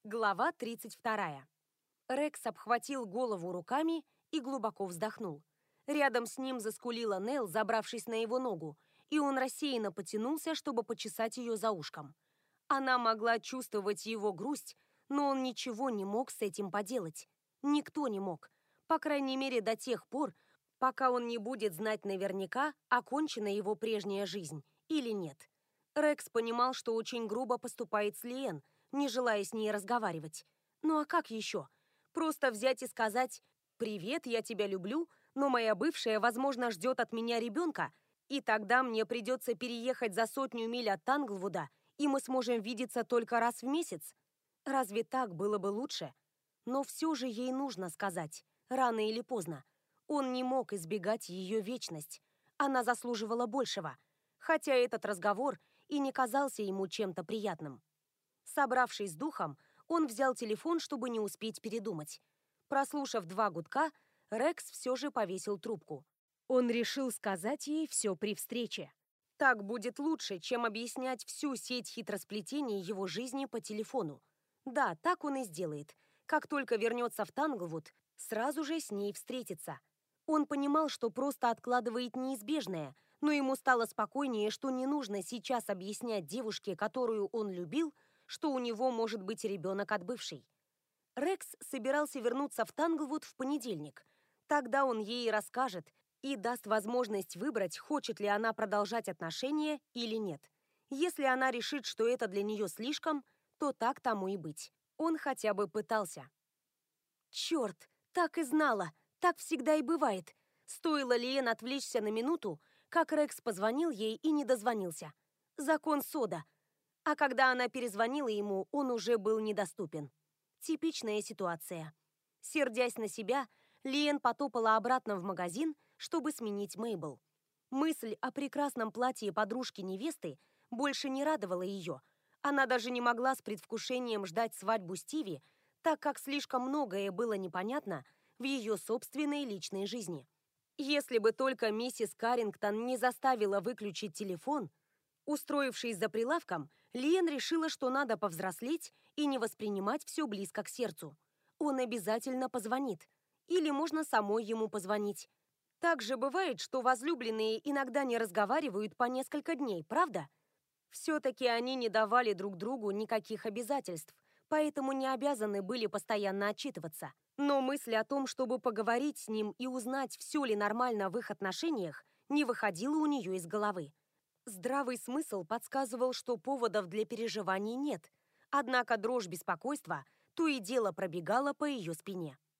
Глава 32. Рекс обхватил голову руками и глубоко вздохнул. Рядом с ним заскулила Нелл, забравшись на его ногу, и он рассеянно потянулся, чтобы почесать ее за ушком. Она могла чувствовать его грусть, но он ничего не мог с этим поделать. Никто не мог. По крайней мере, до тех пор, пока он не будет знать наверняка, окончена его прежняя жизнь или нет. Рекс понимал, что очень грубо поступает с Лиэн, не желая с ней разговаривать. Ну а как еще? Просто взять и сказать: «Привет, я тебя люблю, но моя бывшая, возможно, ждет от меня ребенка, и тогда мне придется переехать за 100 миль от Танглвуда, и мы сможем видеться только раз в месяц». Разве так было бы лучше? Но все же ей нужно сказать, рано или поздно. Он не мог избегать ее вечность. Она заслуживала большего, хотя этот разговор и не казался ему чем-то приятным. Собравшись с духом, он взял телефон, чтобы не успеть передумать. Прослушав 2 гудка, Рекс все же повесил трубку. Он решил сказать ей все при встрече. Так будет лучше, чем объяснять всю сеть хитросплетений его жизни по телефону. Да, так он и сделает. Как только вернется в Танглвуд, сразу же с ней встретится. Он понимал, что просто откладывает неизбежное, но ему стало спокойнее, что не нужно сейчас объяснять девушке, которую он любил, что у него может быть ребенок от бывшей. Рекс собирался вернуться в Танглвуд в понедельник. Тогда он ей расскажет и даст возможность выбрать, хочет ли она продолжать отношения или нет. Если она решит, что это для нее слишком, то так тому и быть. Он хотя бы пытался. Черт, так и знала, так всегда и бывает. Стоило Лиэн отвлечься на минуту, как Рекс позвонил ей и не дозвонился. Закон Сода. А когда она перезвонила ему, он уже был недоступен. Типичная ситуация. Сердясь на себя, Лиэн потопала обратно в магазин, чтобы сменить Мейбл. Мысль о прекрасном платье подружки-невесты больше не радовала ее. Она даже не могла с предвкушением ждать свадьбу Стиви, так как слишком многое было непонятно в ее собственной личной жизни. Если бы только миссис Каррингтон не заставила выключить телефон. Устроившись за прилавком, Лиэн решила, что надо повзрослеть и не воспринимать все близко к сердцу. Он обязательно позвонит. Или можно самой ему позвонить. Так же бывает, что возлюбленные иногда не разговаривают по несколько дней, правда? Все-таки они не давали друг другу никаких обязательств, поэтому не обязаны были постоянно отчитываться. Но мысль о том, чтобы поговорить с ним и узнать, все ли нормально в их отношениях, не выходила у нее из головы. Здравый смысл подсказывал, что поводов для переживаний нет, однако дрожь беспокойства то и дело пробегала по ее спине.